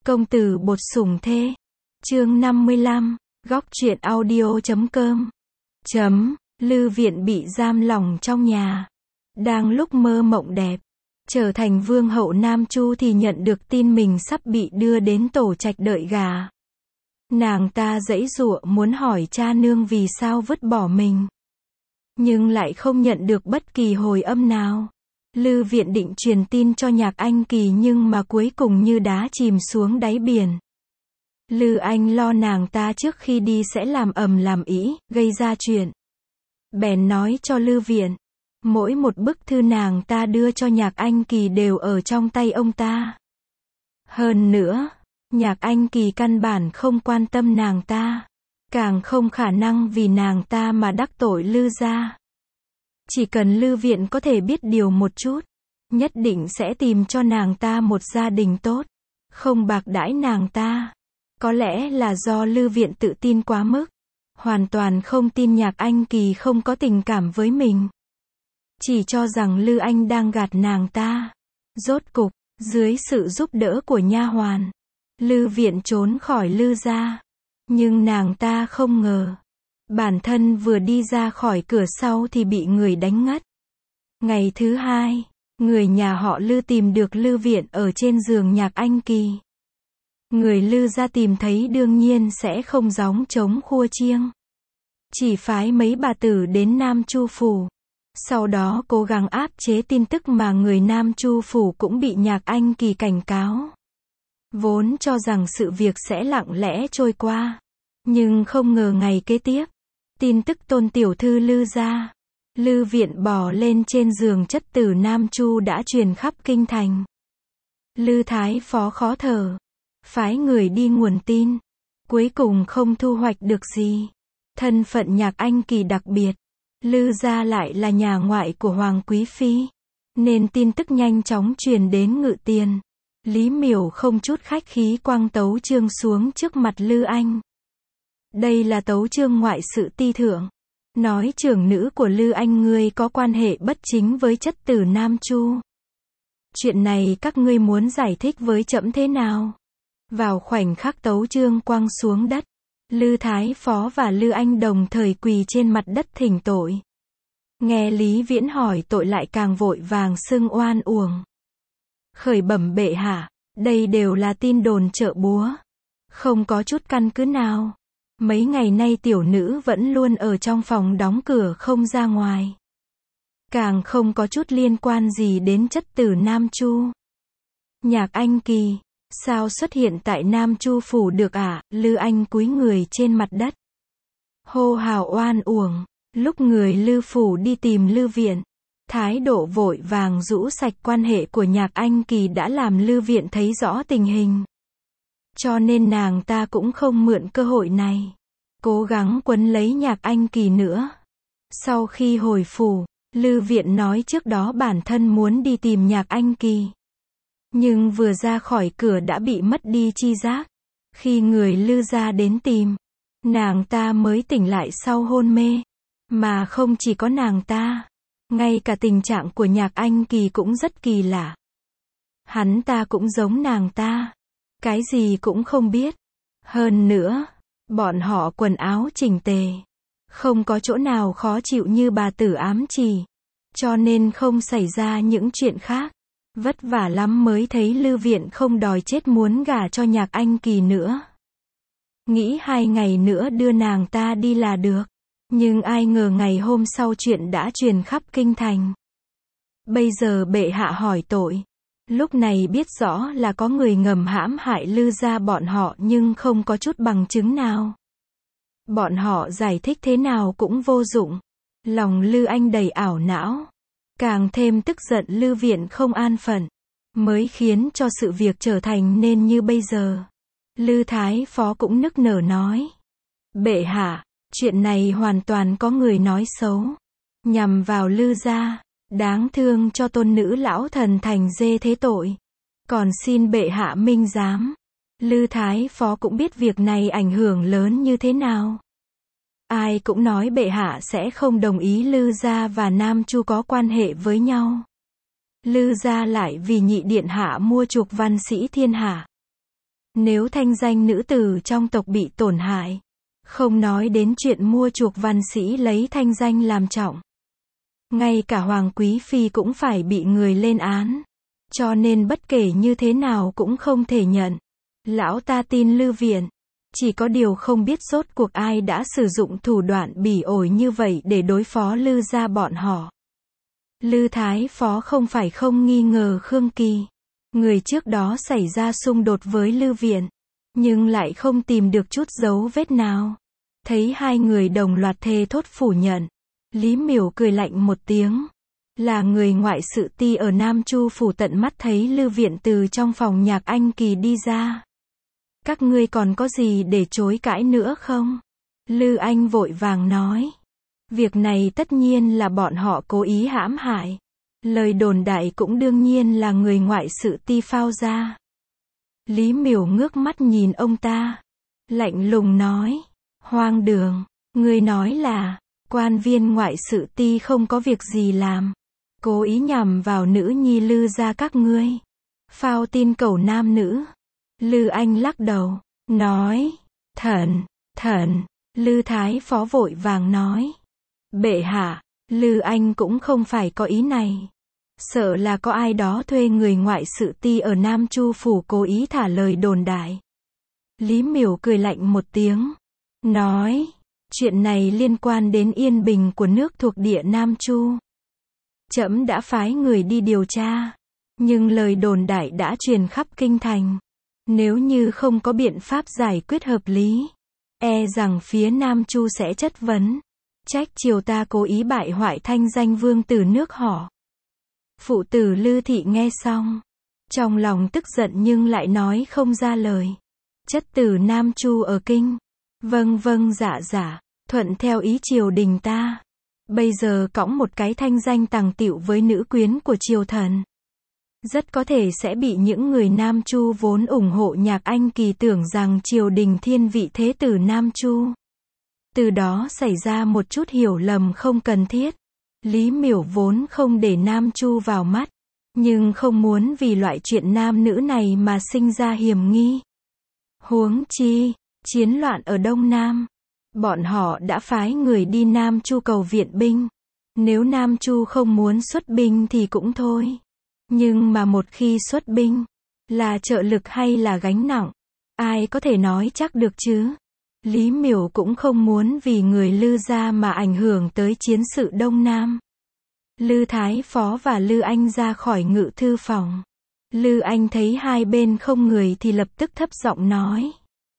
Công tử bột sủng thê. Chương 55, góc truyện audio.com. Lư Viện bị giam lỏng trong nhà. Đang lúc mơ mộng đẹp, trở thành vương hậu Nam Chu thì nhận được tin mình sắp bị đưa đến tổ trạch đợi gà. Nàng ta giãy giụa muốn hỏi cha nương vì sao vứt bỏ mình, nhưng lại không nhận được bất kỳ hồi âm nào. Lư Viện định truyền tin cho Nhạc Anh Kỳ nhưng mà cuối cùng như đá chìm xuống đáy biển. Lư Anh lo nàng ta trước khi đi sẽ làm ầm làm ĩ, gây ra chuyện. Bèn nói cho Lư Viện, mỗi một bức thư nàng ta đưa cho Nhạc Anh Kỳ đều ở trong tay ông ta. Hơn nữa, Nhạc Anh Kỳ căn bản không quan tâm nàng ta, càng không khả năng vì nàng ta mà đắc tội Lư gia. Chỉ cần Lư Viện có thể biết điều một chút, nhất định sẽ tìm cho nàng ta một gia đình tốt, không bạc đãi nàng ta. Có lẽ là do Lư Viện tự tin quá mức, hoàn toàn không tin Nhạc Anh Kỳ không có tình cảm với mình, chỉ cho rằng Lư Anh đang gạt nàng ta. Rốt cục, dưới sự giúp đỡ của nha hoàn, Lư Viện trốn khỏi Lư gia. Nhưng nàng ta không ngờ, bản thân vừa đi ra khỏi cửa sau thì bị người đánh ngất. Ngày thứ hai, người nhà họ Lư tìm được Lư Viện ở trên giường Nhạc Anh Kỳ. Người Lư gia tìm thấy đương nhiên sẽ không gióng trống khua chiêng, chỉ phái mấy bà tử đến Nam Chu phủ. Sau đó cố gắng áp chế tin tức mà người Nam Chu phủ cũng bị Nhạc Anh Kỳ cảnh cáo. Vốn cho rằng sự việc sẽ lặng lẽ trôi qua, nhưng không ngờ ngày kế tiếp, tin tức tôn tiểu thư Lư gia, Lư Viện bò lên trên giường chất tử Nam Chu đã truyền khắp kinh thành. Lư Thái Phó khó thở, phái người đi nguồn tin, cuối cùng không thu hoạch được gì. Thân phận Nhạc Anh Kỳ đặc biệt, Lư gia lại là nhà ngoại của Hoàng Quý Phi, nên tin tức nhanh chóng truyền đến Ngự Tiền. Lý Miểu không chút khách khí quăng tấu chương xuống trước mặt Lư Anh. Đây là tấu chương ngoại sự ti thượng, nói trưởng nữ của Lư Anh ngươi có quan hệ bất chính với chất tử Nam Chu. Chuyện này các ngươi muốn giải thích với trẫm thế nào? Vào khoảnh khắc tấu chương quăng xuống đất, Lư Thái Phó và Lư Anh đồng thời quỳ trên mặt đất thỉnh tội. Nghe Lý Viễn hỏi tội lại càng vội vàng xưng oan uổng. Khởi bẩm bệ hạ, đây đều là tin đồn chợ búa, không có chút căn cứ nào. Mấy ngày nay tiểu nữ vẫn luôn ở trong phòng đóng cửa không ra ngoài, càng không có chút liên quan gì đến chất tử Nam Chu. Nhạc Anh Kỳ, sao xuất hiện tại Nam Chu phủ được ạ? Lư Anh cúi người trên mặt đất, hô hào oan uổng. Lúc người Lư phủ đi tìm Lư Viện, thái độ vội vàng rũ sạch quan hệ của Nhạc Anh Kỳ đã làm Lư Viện thấy rõ tình hình. Cho nên nàng ta cũng không mượn cơ hội này, cố gắng quấn lấy Nhạc Anh Kỳ nữa. Sau khi hồi phủ, Lư Viện nói trước đó bản thân muốn đi tìm Nhạc Anh Kỳ, nhưng vừa ra khỏi cửa đã bị mất đi chi giác. Khi người Lư gia đến tìm, nàng ta mới tỉnh lại sau hôn mê. Mà không chỉ có nàng ta, ngay cả tình trạng của Nhạc Anh Kỳ cũng rất kỳ lạ. Hắn ta cũng giống nàng ta, cái gì cũng không biết. Hơn nữa, bọn họ quần áo chỉnh tề, không có chỗ nào khó chịu như bà tử ám chỉ, cho nên không xảy ra những chuyện khác. Vất vả lắm mới thấy Lư Viện không đòi chết muốn gả cho Nhạc Anh Kỳ nữa. Nghĩ 2 ngày nữa đưa nàng ta đi là được. Nhưng ai ngờ ngày hôm sau chuyện đã truyền khắp kinh thành. Bây giờ bệ hạ hỏi tội, lúc này biết rõ là có người ngầm hãm hại Lư gia bọn họ nhưng không có chút bằng chứng nào. Bọn họ giải thích thế nào cũng vô dụng. Lòng Lư Anh đầy ảo não, càng thêm tức giận Lư Viện không an phận, mới khiến cho sự việc trở thành nên như bây giờ. Lư Thái Phó cũng nức nở nói, bệ hạ, chuyện này hoàn toàn có người nói xấu, nhằm vào Lư gia, đáng thương cho tôn nữ lão thần thành dê thế tội. Còn xin bệ hạ minh giám. Lư Thái Phó cũng biết việc này ảnh hưởng lớn như thế nào. Ai cũng nói bệ hạ sẽ không đồng ý Lư gia và Nam Chu có quan hệ với nhau. Lư gia lại vì nhị điện hạ mua chuộc văn sĩ thiên hạ, Nếu thanh danh nữ tử trong tộc bị tổn hại, không nói đến chuyện mua chuộc văn sĩ lấy thanh danh làm trọng, ngay cả Hoàng Quý Phi cũng phải bị người lên án. Cho nên bất kể như thế nào cũng không thể nhận. Lão ta tin Lư Viện. Chỉ có điều không biết rốt cuộc ai đã sử dụng thủ đoạn bỉ ổi như vậy để đối phó Lư gia bọn họ. Lư Thái Phó không phải không nghi ngờ Khương Kỳ. Người trước đó xảy ra xung đột với Lư Viện, nhưng lại không tìm được chút dấu vết nào. Thấy hai người đồng loạt thề thốt phủ nhận, Lý Miểu cười lạnh một tiếng. Là người ngoại sự ti ở Nam Chu phủ tận mắt thấy Lư Viện từ trong phòng Nhạc Anh Kỳ đi ra. Các ngươi còn có gì để chối cãi nữa không? Lư Anh vội vàng nói. Việc này tất nhiên là bọn họ cố ý hãm hại. Lời đồn đại cũng đương nhiên là người ngoại sự ti phao ra. Lý Miểu ngước mắt nhìn ông ta, lạnh lùng nói. Hoang đường, ngươi nói là, quan viên ngoại sự ti không có việc gì làm, cố ý nhằm vào nữ nhi Lư gia các ngươi. Phao tin cầu nam nữ. Lư Anh lắc đầu, nói. Thần. Lư Thái Phó vội vàng nói. Bệ hạ, Lư Anh cũng không phải có ý này. Sợ là có ai đó thuê người ngoại sự ti ở Nam Chu phủ cố ý thả lời đồn đại. Lý Miểu cười lạnh một tiếng, nói. Chuyện này liên quan đến yên bình của nước thuộc địa Nam Chu. Trẫm đã phái người đi điều tra, nhưng lời đồn đại đã truyền khắp kinh thành. Nếu như không có biện pháp giải quyết hợp lý, e rằng phía Nam Chu sẽ chất vấn, trách triều ta cố ý bại hoại thanh danh vương tử nước họ. Phụ tử Lư thị nghe xong, trong lòng tức giận nhưng lại nói không ra lời. Chất tử Nam Chu ở kinh, vâng dạ, thuận theo ý triều đình ta. Bây giờ cõng một cái thanh danh tàng tịu với nữ quyến của triều thần, rất có thể sẽ bị những người Nam Chu vốn ủng hộ Nhạc Anh Kỳ tưởng rằng triều đình thiên vị thế tử Nam Chu. Từ đó xảy ra một chút hiểu lầm không cần thiết. Lý Miểu vốn không để Nam Chu vào mắt, nhưng không muốn vì loại chuyện nam nữ này mà sinh ra hiểm nghi. Huống chi, chiến loạn ở Đông Nam, bọn họ đã phái người đi Nam Chu cầu viện binh. Nếu Nam Chu không muốn xuất binh thì cũng thôi. Nhưng mà một khi xuất binh, là trợ lực hay là gánh nặng, ai có thể nói chắc được chứ. Lý Miểu cũng không muốn vì người Lư gia mà ảnh hưởng tới chiến sự Đông Nam. Lư Thái Phó và Lư Anh ra khỏi ngự thư phòng. Lư Anh thấy hai bên không người thì lập tức thấp giọng nói.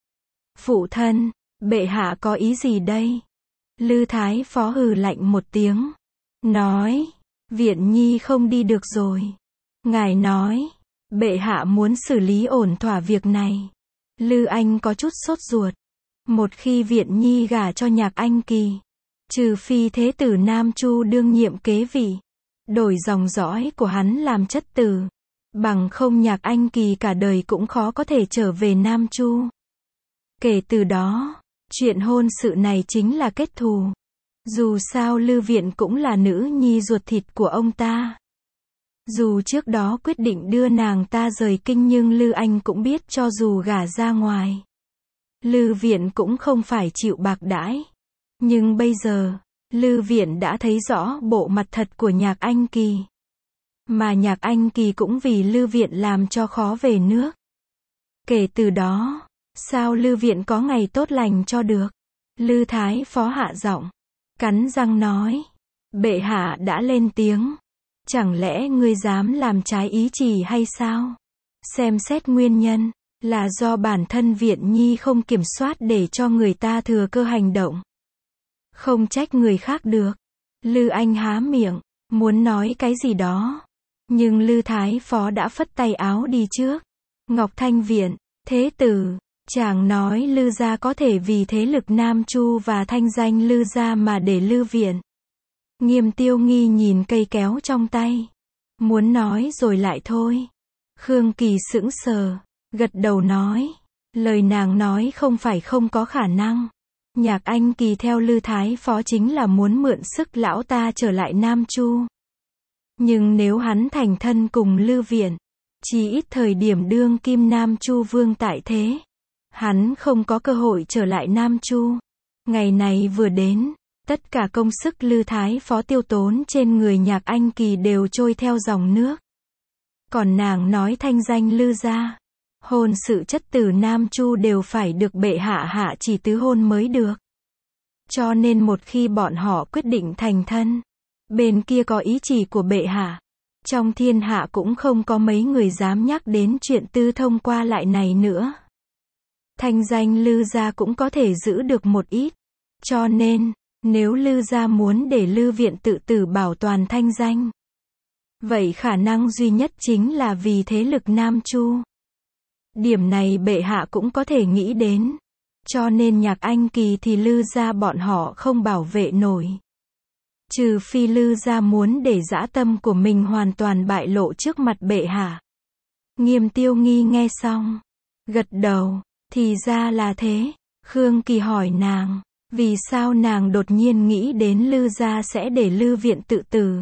Phụ thân, bệ hạ có ý gì đây? Lư Thái Phó hừ lạnh một tiếng, nói. Viện nhi không đi được rồi. Ngài nói, bệ hạ muốn xử lý ổn thỏa việc này. Lư Anh có chút sốt ruột. Một khi Viện nhi gả cho Nhạc Anh Kỳ, trừ phi thế tử Nam Chu đương nhiệm kế vị, đổi dòng dõi của hắn làm chất tử, bằng không Nhạc Anh Kỳ cả đời cũng khó có thể trở về Nam Chu. Kể từ đó, chuyện hôn sự này chính là kết thù. Dù sao Lư Viện cũng là nữ nhi ruột thịt của ông ta. Dù trước đó quyết định đưa nàng ta rời kinh nhưng Lư Anh cũng biết cho dù gả ra ngoài, Lư Viện cũng không phải chịu bạc đãi. Nhưng bây giờ, Lư Viện đã thấy rõ bộ mặt thật của Nhạc Anh Kỳ. Mà Nhạc Anh Kỳ cũng vì Lư Viện làm cho khó về nước. Kể từ đó, sao Lư Viện có ngày tốt lành cho được? Lư Thái Phó hạ giọng, cắn răng nói. Bệ hạ đã lên tiếng. Chẳng lẽ ngươi dám làm trái ý chỉ hay sao? Xem xét nguyên nhân, là do bản thân Viện nhi không kiểm soát để cho người ta thừa cơ hành động. Không trách người khác được. Lư Anh há miệng, muốn nói cái gì đó. Nhưng Lư Thái Phó đã phất tay áo đi trước. Ngọc Thanh Viện, thế tử, chàng nói Lư gia có thể vì thế lực Nam Chu và thanh danh Lư gia mà để Lư Viện. Nghiêm Tiêu Nghi nhìn cây kéo trong tay, muốn nói rồi lại thôi. Khương Kỳ sững sờ, gật đầu nói. Lời nàng nói không phải không có khả năng. Nhạc Anh Kỳ theo Lư Thái Phó chính là muốn mượn sức lão ta trở lại Nam Chu. Nhưng nếu hắn thành thân cùng Lư Viện, Chỉ ít thời điểm đương kim Nam Chu vương tại thế, hắn không có cơ hội trở lại Nam Chu. Ngày này vừa đến, tất cả công sức Lư Thái Phó tiêu tốn trên người Nhạc Anh Kỳ đều trôi theo dòng nước. Còn nàng nói thanh danh Lư gia, hôn sự chất tử Nam Chu đều phải được bệ hạ hạ chỉ tứ hôn mới được. Cho nên một khi bọn họ quyết định thành thân, bên kia có ý chỉ của bệ hạ, trong thiên hạ cũng không có mấy người dám nhắc đến chuyện tư thông qua lại này nữa. Thanh danh Lư gia cũng có thể giữ được một ít. Cho nên, nếu Lư gia muốn để Lư viện tự tử bảo toàn thanh danh, vậy khả năng duy nhất chính là vì thế lực Nam Chu. Điểm này bệ hạ cũng có thể nghĩ đến. Cho nên Nhạc Anh Kỳ thì Lư gia bọn họ không bảo vệ nổi. Trừ phi Lư gia muốn để dã tâm của mình hoàn toàn bại lộ trước mặt bệ hạ. Nghiêm Tiêu Nghi nghe xong, gật đầu, thì ra là thế. Khương Kỳ hỏi nàng, vì sao nàng đột nhiên nghĩ đến Lư gia sẽ để Lư viện tự tử.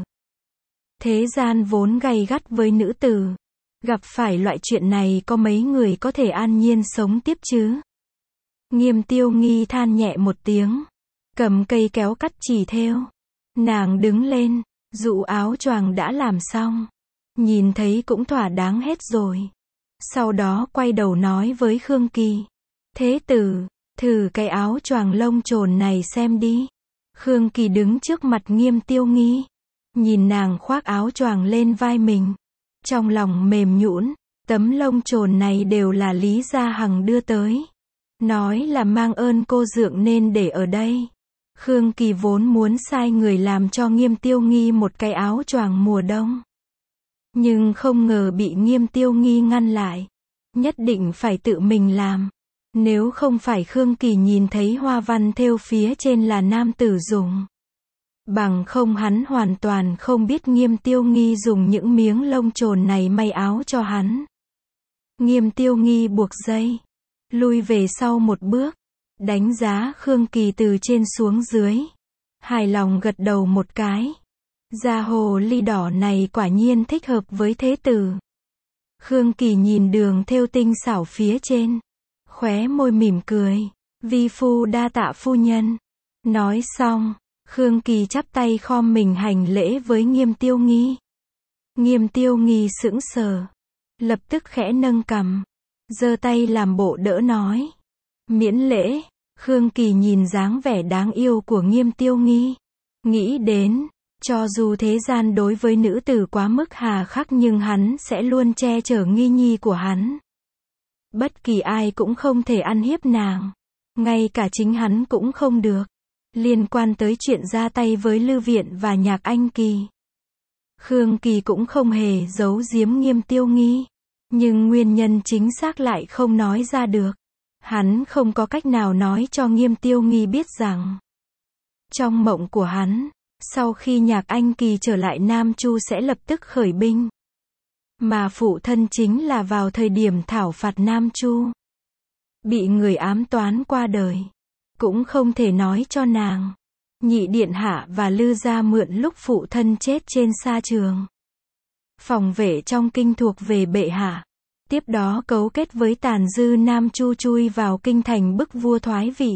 Thế gian vốn gay gắt với nữ tử, gặp phải loại chuyện này có mấy người có thể an nhiên sống tiếp chứ. Nghiêm Tiêu Nghi than nhẹ một tiếng, cầm cây kéo cắt chỉ thêu. Nàng đứng lên, dụ áo choàng đã làm xong, nhìn thấy cũng thỏa đáng hết rồi. Sau đó quay đầu nói với Khương Kỳ, thế tử, thử cái áo choàng lông trồn này xem đi. Khương Kỳ đứng trước mặt Nghiêm Tiêu Nghi, nhìn nàng khoác áo choàng lên vai mình, trong lòng mềm nhũn. Tấm lông trồn này đều là Lý Gia Hằng đưa tới, nói là mang ơn cô dượng nên để ở đây. Khương Kỳ vốn muốn sai người làm cho Nghiêm Tiêu Nghi một cái áo choàng mùa đông, nhưng không ngờ bị Nghiêm Tiêu Nghi ngăn lại, nhất định phải tự mình làm. Nếu không phải Khương Kỳ nhìn thấy hoa văn thêu phía trên là nam tử dùng, bằng không hắn hoàn toàn không biết Nghiêm Tiêu Nghi dùng những miếng lông trồn này may áo cho hắn. Nghiêm Tiêu Nghi buộc dây, lui về sau một bước, đánh giá Khương Kỳ từ trên xuống dưới, hài lòng gật đầu một cái. Da hồ ly đỏ này quả nhiên thích hợp với thế tử. Khương Kỳ nhìn đường thêu tinh xảo phía trên, khóe môi mỉm cười, vi phu đa tạ phu nhân. Nói xong, Khương Kỳ chắp tay khom mình hành lễ với Nghiêm Tiêu Nghi. Nghiêm Tiêu Nghi sững sờ, lập tức khẽ nâng cằm, giơ tay làm bộ đỡ nói, miễn lễ. Khương Kỳ nhìn dáng vẻ đáng yêu của Nghiêm Tiêu Nghi, nghĩ đến, cho dù thế gian đối với nữ tử quá mức hà khắc nhưng hắn sẽ luôn che chở Nghi nhi của hắn. Bất kỳ ai cũng không thể ăn hiếp nàng, ngay cả chính hắn cũng không được. Liên quan tới chuyện ra tay với Lư viện và Nhạc Anh Kỳ, Khương Kỳ cũng không hề giấu giếm Nghiêm Tiêu Nghi, nhưng nguyên nhân chính xác lại không nói ra được. Hắn không có cách nào nói cho Nghiêm Tiêu Nghi biết rằng, trong mộng của hắn, sau khi Nhạc Anh Kỳ trở lại Nam Chu sẽ lập tức khởi binh. Mà phụ thân chính là vào thời điểm thảo phạt Nam Chu, bị người ám toán qua đời. Cũng không thể nói cho nàng. Nhị điện hạ và Lư gia mượn lúc phụ thân chết trên sa trường, phòng vệ trong kinh thuộc về bệ hạ. Tiếp đó cấu kết với tàn dư Nam Chu chui vào kinh thành bức vua thoái vị,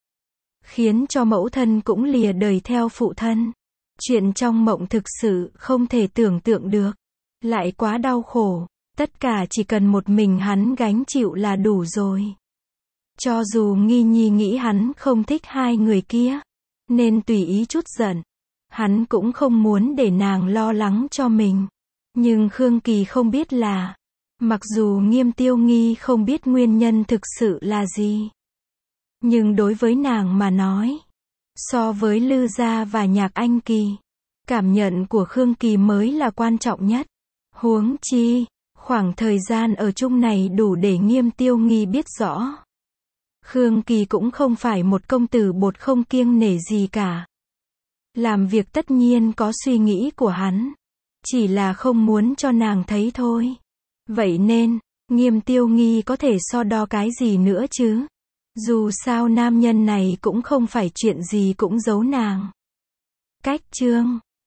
khiến cho mẫu thân cũng lìa đời theo phụ thân. Chuyện trong mộng thực sự không thể tưởng tượng được, lại quá đau khổ, tất cả chỉ cần một mình hắn gánh chịu là đủ rồi. Cho dù Nghi nhi nghĩ hắn không thích hai người kia, nên tùy ý chút giận, hắn cũng không muốn để nàng lo lắng cho mình. Nhưng Khương Kỳ không biết là, mặc dù Nghiêm Tiêu Nghi không biết nguyên nhân thực sự là gì, nhưng đối với nàng mà nói, so với Lư gia và Nhạc Anh Kỳ, cảm nhận của Khương Kỳ mới là quan trọng nhất. Huống chi, khoảng thời gian ở chung này đủ để Nghiêm Tiêu Nghi biết rõ. Khương Kỳ cũng không phải một công tử bột không kiêng nể gì cả. Làm việc tất nhiên có suy nghĩ của hắn, chỉ là không muốn cho nàng thấy thôi. Vậy nên, Nghiêm Tiêu Nghi có thể so đo cái gì nữa chứ? Dù sao nam nhân này cũng không phải chuyện gì cũng giấu nàng. Cách chương